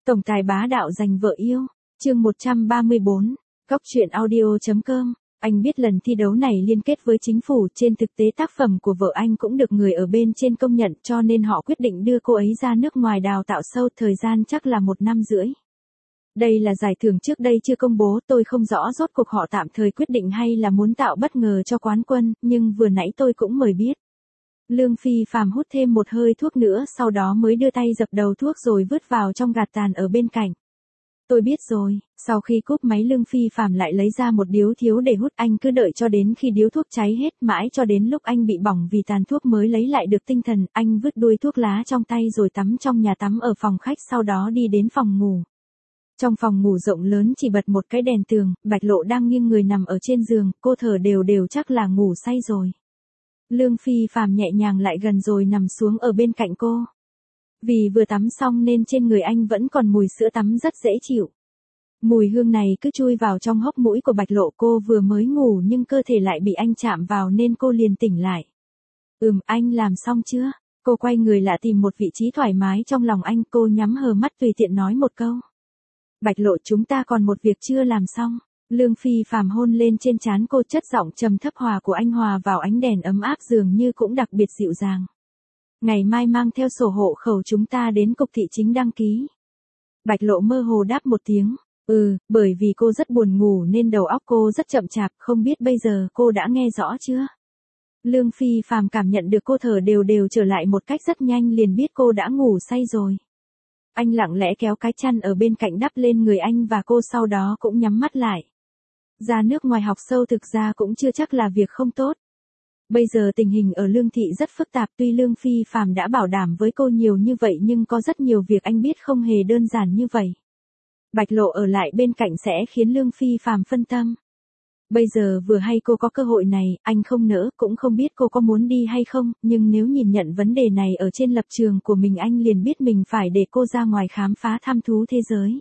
Tổng tài bá đạo giành vợ yêu. Chương 134. Góc truyện audio.com. Anh biết lần thi đấu này liên kết với chính phủ, trên thực tế tác phẩm của vợ anh cũng được người ở bên trên công nhận, cho nên họ quyết định đưa cô ấy ra nước ngoài đào tạo sâu, thời gian chắc là 1 năm rưỡi. Đây là giải thưởng trước đây chưa công bố, tôi không rõ rốt cuộc họ tạm thời quyết định hay là muốn tạo bất ngờ cho quán quân, nhưng vừa nãy tôi cũng mới biết. Lương Phi Phạm hút thêm một hơi thuốc nữa, sau đó mới đưa tay dập đầu thuốc rồi vứt vào trong gạt tàn ở bên cạnh. Tôi biết rồi. Sau khi cúp máy Lương Phi Phạm lại lấy ra một điếu thiếu để hút, anh cứ đợi cho đến khi điếu thuốc cháy hết, mãi cho đến lúc anh bị bỏng vì tàn thuốc mới lấy lại được tinh thần, anh vứt đuôi thuốc lá trong tay rồi tắm trong nhà tắm ở phòng khách, sau đó đi đến phòng ngủ. Trong phòng ngủ rộng lớn chỉ bật một cái đèn tường, Bạch Lộ đang nghiêng người nằm ở trên giường, cô thở đều đều chắc là ngủ say rồi. Lương Phi Phạm nhẹ nhàng lại gần rồi nằm xuống ở bên cạnh cô. Vì vừa tắm xong nên trên người anh vẫn còn mùi sữa tắm rất dễ chịu. Mùi hương này cứ chui vào trong hốc mũi của Bạch Lộ, cô vừa mới ngủ nhưng cơ thể lại bị anh chạm vào nên cô liền tỉnh lại. Anh làm xong chưa? Cô quay người lại tìm một vị trí thoải mái trong lòng anh, cô nhắm hờ mắt tùy tiện nói một câu. Bạch Lộ, chúng ta còn một việc chưa làm xong. Lương Phi Phạm hôn lên trên trán cô, chất giọng trầm thấp hòa của anh hòa vào ánh đèn ấm áp dường như cũng đặc biệt dịu dàng. Ngày mai mang theo sổ hộ khẩu chúng ta đến cục thị chính đăng ký. Bạch Lộ mơ hồ đáp một tiếng. Bởi vì cô rất buồn ngủ nên đầu óc cô rất chậm chạp, không biết bây giờ cô đã nghe rõ chưa? Lương Phi Phạm cảm nhận được cô thở đều đều trở lại một cách rất nhanh, liền biết cô đã ngủ say rồi. Anh lặng lẽ kéo cái chăn ở bên cạnh đắp lên người anh và cô, sau đó cũng nhắm mắt lại. Ra nước ngoài học sâu thực ra cũng chưa chắc là việc không tốt. Bây giờ tình hình ở Lương thị rất phức tạp, tuy Lương Phi Phạm đã bảo đảm với cô nhiều như vậy nhưng có rất nhiều việc anh biết không hề đơn giản như vậy. Bạch Lộ ở lại bên cạnh sẽ khiến Lương Phi Phạm phân tâm. Bây giờ vừa hay cô có cơ hội này, anh không nỡ, cũng không biết cô có muốn đi hay không, nhưng nếu nhìn nhận vấn đề này ở trên lập trường của mình, anh liền biết mình phải để cô ra ngoài khám phá thăm thú thế giới.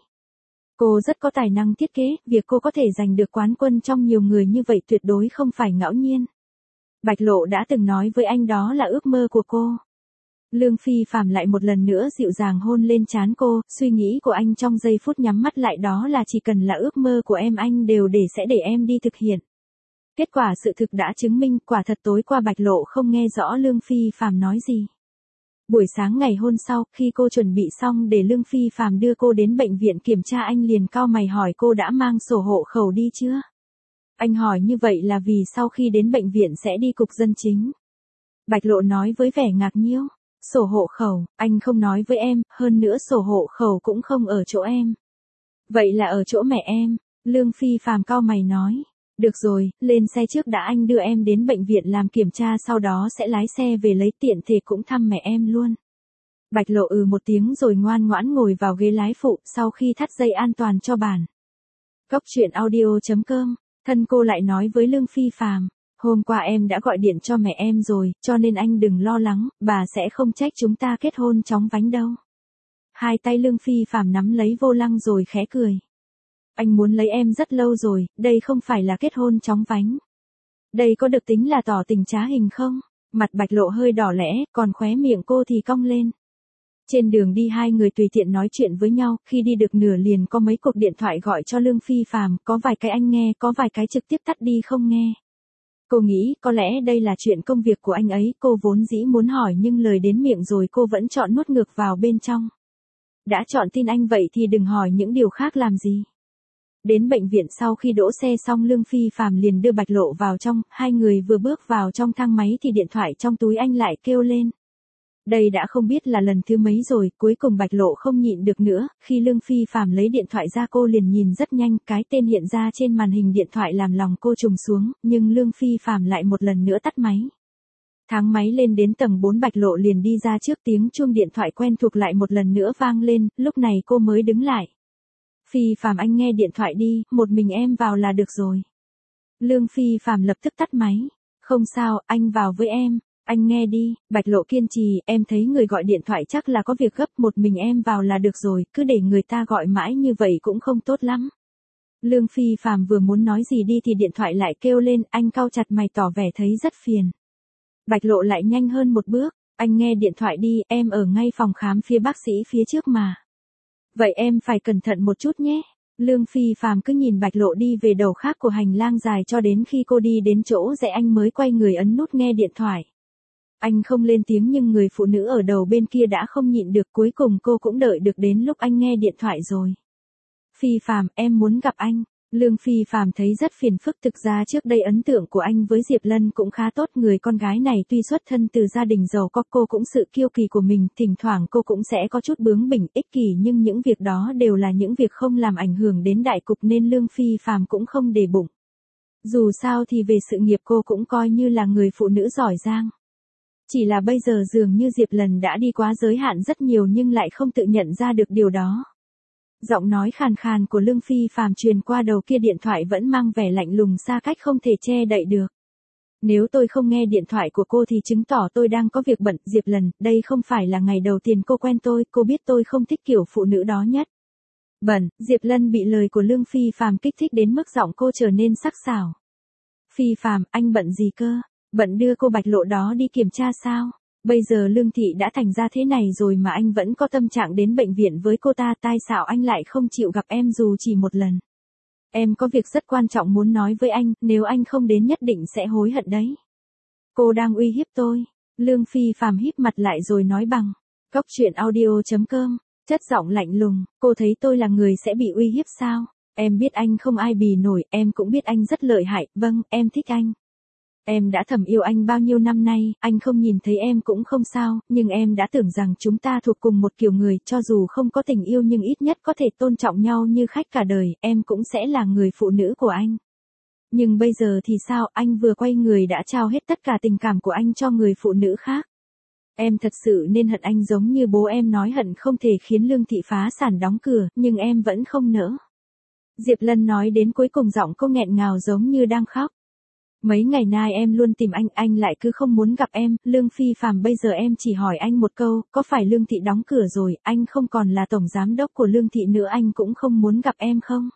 Cô rất có tài năng thiết kế, việc cô có thể giành được quán quân trong nhiều người như vậy tuyệt đối không phải ngẫu nhiên. Bạch Lộ đã từng nói với anh đó là ước mơ của cô. Lương Phi Phạm lại một lần nữa dịu dàng hôn lên trán cô, suy nghĩ của anh trong giây phút nhắm mắt lại đó là chỉ cần là ước mơ của em anh đều sẽ để em đi thực hiện. Kết quả sự thực đã chứng minh, quả thật tối qua Bạch Lộ không nghe rõ Lương Phi Phạm nói gì. Buổi sáng ngày hôm sau, khi cô chuẩn bị xong để Lương Phi Phạm đưa cô đến bệnh viện kiểm tra, anh liền cau mày hỏi cô đã mang sổ hộ khẩu đi chưa? Anh hỏi như vậy là vì sau khi đến bệnh viện sẽ đi cục dân chính. Bạch Lộ nói với vẻ ngạc nhiêu. Sổ hộ khẩu, anh không nói với em, hơn nữa sổ hộ khẩu cũng không ở chỗ em. Vậy là ở chỗ mẹ em. Lương Phi Phạm cau mày nói. Được rồi, lên xe trước đã, anh đưa em đến bệnh viện làm kiểm tra, sau đó sẽ lái xe về lấy, tiện thể cũng thăm mẹ em luôn. Bạch Lộ một tiếng rồi ngoan ngoãn ngồi vào ghế lái phụ, sau khi thắt dây an toàn cho bàn. Góc truyện audio.com. Thân cô lại nói với Lương Phi Phạm. Hôm qua em đã gọi điện cho mẹ em rồi, cho nên anh đừng lo lắng, bà sẽ không trách chúng ta kết hôn chóng vánh đâu. Hai tay Lương Phi Phạm nắm lấy vô lăng rồi khẽ cười. Anh muốn lấy em rất lâu rồi, đây không phải là kết hôn chóng vánh. Đây có được tính là tỏ tình trá hình không? Mặt Bạch Lộ hơi đỏ lẽ, còn khóe miệng cô thì cong lên. Trên đường đi hai người tùy tiện nói chuyện với nhau, khi đi được nửa liền có mấy cuộc điện thoại gọi cho Lương Phi Phạm, có vài cái anh nghe, có vài cái trực tiếp tắt đi không nghe. Cô nghĩ có lẽ đây là chuyện công việc của anh ấy, cô vốn dĩ muốn hỏi nhưng lời đến miệng rồi cô vẫn chọn nuốt ngược vào bên trong. Đã chọn tin anh vậy thì đừng hỏi những điều khác làm gì. Đến bệnh viện sau khi đỗ xe xong, Lương Phi Phạm liền đưa Bạch Lộ vào trong, hai người vừa bước vào trong thang máy thì điện thoại trong túi anh lại kêu lên. Đây đã không biết là lần thứ mấy rồi, cuối cùng Bạch Lộ không nhịn được nữa, khi Lương Phi Phạm lấy điện thoại ra cô liền nhìn rất nhanh, cái tên hiện ra trên màn hình điện thoại làm lòng cô trùng xuống, nhưng Lương Phi Phạm lại một lần nữa tắt máy. Thang máy lên đến tầng 4, Bạch Lộ liền đi ra trước, tiếng chuông điện thoại quen thuộc lại một lần nữa vang lên, lúc này cô mới đứng lại. Phi Phạm, anh nghe điện thoại đi, một mình em vào là được rồi. Lương Phi Phạm lập tức tắt máy. Không sao, anh vào với em. Anh nghe đi. Bạch Lộ kiên trì, em thấy người gọi điện thoại chắc là có việc gấp, một mình em vào là được rồi, cứ để người ta gọi mãi như vậy cũng không tốt lắm. Lương Phi Phạm vừa muốn nói gì đi thì điện thoại lại kêu lên, anh cau chặt mày tỏ vẻ thấy rất phiền. Bạch Lộ lại nhanh hơn một bước, anh nghe điện thoại đi, em ở ngay phòng khám phía bác sĩ phía trước mà. Vậy em phải cẩn thận một chút nhé. Lương Phi Phạm cứ nhìn Bạch Lộ đi về đầu khác của hành lang dài cho đến khi cô đi đến chỗ rẽ anh mới quay người ấn nút nghe điện thoại. Anh không lên tiếng nhưng người phụ nữ ở đầu bên kia đã không nhịn được, cuối cùng cô cũng đợi được đến lúc anh nghe điện thoại rồi. Phi Phạm, em muốn gặp anh. Lương Phi Phạm thấy rất phiền phức, thực ra trước đây ấn tượng của anh với Diệp Lân cũng khá tốt, người con gái này tuy xuất thân từ gia đình giàu có, cô cũng sự kiêu kỳ của mình, thỉnh thoảng cô cũng sẽ có chút bướng bỉnh, ích kỷ, nhưng những việc đó đều là những việc không làm ảnh hưởng đến đại cục nên Lương Phi Phạm cũng không để bụng. Dù sao thì về sự nghiệp cô cũng coi như là người phụ nữ giỏi giang. Chỉ là bây giờ dường như Diệp Lân đã đi quá giới hạn rất nhiều nhưng lại không tự nhận ra được điều đó. Giọng nói khàn khàn của Lương Phi Phạm truyền qua đầu kia điện thoại vẫn mang vẻ lạnh lùng xa cách không thể che đậy được. Nếu tôi không nghe điện thoại của cô thì chứng tỏ tôi đang có việc bận. Diệp Lân, đây không phải là ngày đầu tiên cô quen tôi, cô biết tôi không thích kiểu phụ nữ đó nhất. Bận, Diệp Lân bị lời của Lương Phi Phạm kích thích đến mức giọng cô trở nên sắc sảo. Phi Phạm, anh bận gì cơ? Bận đưa cô Bạch Lộ đó đi kiểm tra sao? Bây giờ Lương Thị đã thành ra thế này rồi mà anh vẫn có tâm trạng đến bệnh viện với cô ta, tại sao anh lại không chịu gặp em dù chỉ một lần? Em có việc rất quan trọng muốn nói với anh, nếu anh không đến nhất định sẽ hối hận đấy. Cô đang uy hiếp tôi. Lương Phi Phạm híp mặt lại rồi nói bằng Cóc Truyện Audio.com, chất giọng lạnh lùng, cô thấy tôi là người sẽ bị uy hiếp sao? Em biết anh không ai bì nổi, em cũng biết anh rất lợi hại, vâng, em thích anh. Em đã thầm yêu anh bao nhiêu năm nay, anh không nhìn thấy em cũng không sao, nhưng em đã tưởng rằng chúng ta thuộc cùng một kiểu người, cho dù không có tình yêu nhưng ít nhất có thể tôn trọng nhau như khách cả đời, em cũng sẽ là người phụ nữ của anh. Nhưng bây giờ thì sao, anh vừa quay người đã trao hết tất cả tình cảm của anh cho người phụ nữ khác. Em thật sự nên hận anh giống như bố em nói hận không thể khiến Lương Thị phá sản đóng cửa, nhưng em vẫn không nỡ. Diệp Lân nói đến cuối cùng giọng cô nghẹn ngào giống như đang khóc. Mấy ngày nay em luôn tìm anh lại cứ không muốn gặp em, Lương Phi Phạm, bây giờ em chỉ hỏi anh một câu, có phải Lương Thị đóng cửa rồi, anh không còn là tổng giám đốc của Lương Thị nữa, anh cũng không muốn gặp em không?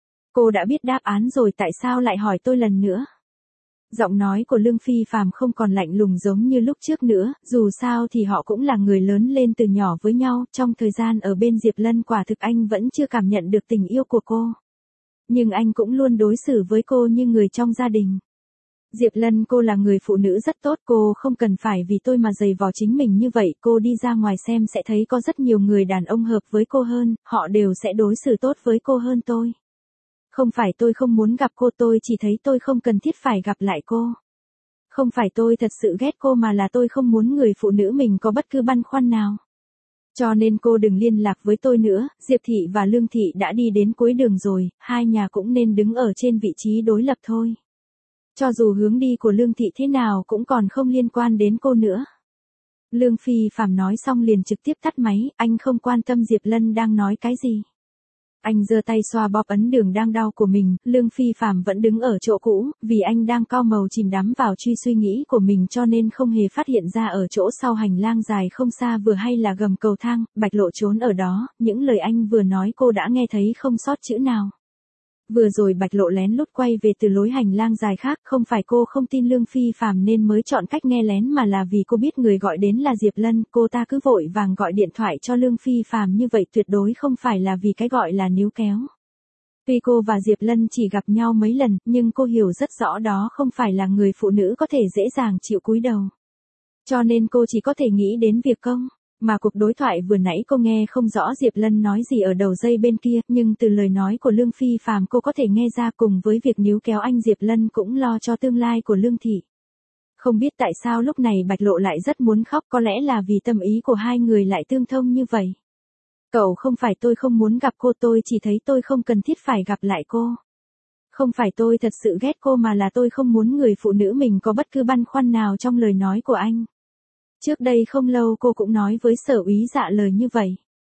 Cô đã biết đáp án rồi, tại sao lại hỏi tôi lần nữa? Giọng nói của Lương Phi Phạm không còn lạnh lùng giống như lúc trước nữa, dù sao thì họ cũng là người lớn lên từ nhỏ với nhau, trong thời gian ở bên Diệp Lân quả thực anh vẫn chưa cảm nhận được tình yêu của cô. Nhưng anh cũng luôn đối xử với cô như người trong gia đình. Diệp Lân, cô là người phụ nữ rất tốt, cô không cần phải vì tôi mà giày vò chính mình như vậy, cô đi ra ngoài xem sẽ thấy có rất nhiều người đàn ông hợp với cô hơn, họ đều sẽ đối xử tốt với cô hơn tôi. Không phải tôi không muốn gặp cô, tôi chỉ thấy tôi không cần thiết phải gặp lại cô. Không phải tôi thật sự ghét cô mà là tôi không muốn người phụ nữ mình có bất cứ băn khoăn nào. Cho nên cô đừng liên lạc với tôi nữa, Diệp Thị và Lương Thị đã đi đến cuối đường rồi, hai nhà cũng nên đứng ở trên vị trí đối lập thôi. Cho dù hướng đi của Lương Thị thế nào cũng còn không liên quan đến cô nữa. Lương Phi Phạm nói xong liền trực tiếp tắt máy, anh không quan tâm Diệp Lân đang nói cái gì. Anh giơ tay xoa bóp ấn đường đang đau của mình, Lương Phi Phạm vẫn đứng ở chỗ cũ, vì anh đang cau màu chìm đắm vào suy nghĩ của mình cho nên không hề phát hiện ra ở chỗ sau hành lang dài không xa vừa hay là gầm cầu thang, Bạch Lộ trốn ở đó, những lời anh vừa nói cô đã nghe thấy không sót chữ nào. Vừa rồi Bạch Lộ lén lút quay về từ lối hành lang dài khác, không phải cô không tin Lương Phi Phạm nên mới chọn cách nghe lén mà là vì cô biết người gọi đến là Diệp Lân, cô ta cứ vội vàng gọi điện thoại cho Lương Phi Phạm như vậy tuyệt đối không phải là vì cái gọi là níu kéo. Tuy cô và Diệp Lân chỉ gặp nhau mấy lần, nhưng cô hiểu rất rõ đó không phải là người phụ nữ có thể dễ dàng chịu cúi đầu. Cho nên cô chỉ có thể nghĩ đến việc công. Mà cuộc đối thoại vừa nãy cô nghe không rõ Diệp Lân nói gì ở đầu dây bên kia, nhưng từ lời nói của Lương Phi Phạm cô có thể nghe ra cùng với việc níu kéo anh Diệp Lân cũng lo cho tương lai của Lương Thị. Không biết tại sao lúc này Bạch Lộ lại rất muốn khóc, có lẽ là vì tâm ý của hai người lại tương thông như vậy. Cậu, không phải tôi không muốn gặp cô, tôi chỉ thấy tôi không cần thiết phải gặp lại cô. Không phải tôi thật sự ghét cô mà là tôi không muốn người phụ nữ mình có bất cứ băn khoăn nào trong lời nói của anh. Trước đây không lâu cô cũng nói với Sở Úy Dạ lời như vậy.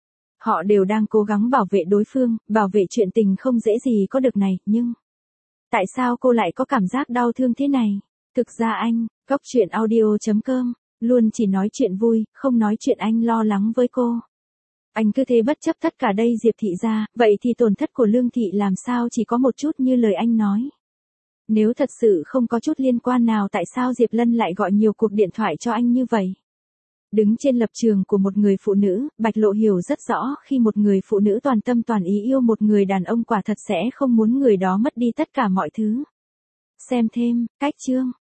Họ đều đang cố gắng bảo vệ đối phương, bảo vệ chuyện tình không dễ gì có được này, nhưng... Tại sao cô lại có cảm giác đau thương thế này? Thực ra anh, Cóc Truyện Audio.com, luôn chỉ nói chuyện vui, không nói chuyện anh lo lắng với cô. Anh cứ thế bất chấp tất cả đây Diệp Thị ra, vậy thì tổn thất của Lương Thị làm sao chỉ có một chút như lời anh nói. Nếu thật sự không có chút liên quan nào tại sao Diệp Lân lại gọi nhiều cuộc điện thoại cho anh như vậy? Đứng trên lập trường của một người phụ nữ, Bạch Lộ hiểu rất rõ khi một người phụ nữ toàn tâm toàn ý yêu một người đàn ông quả thật sẽ không muốn người đó mất đi tất cả mọi thứ. Xem thêm, cách chương.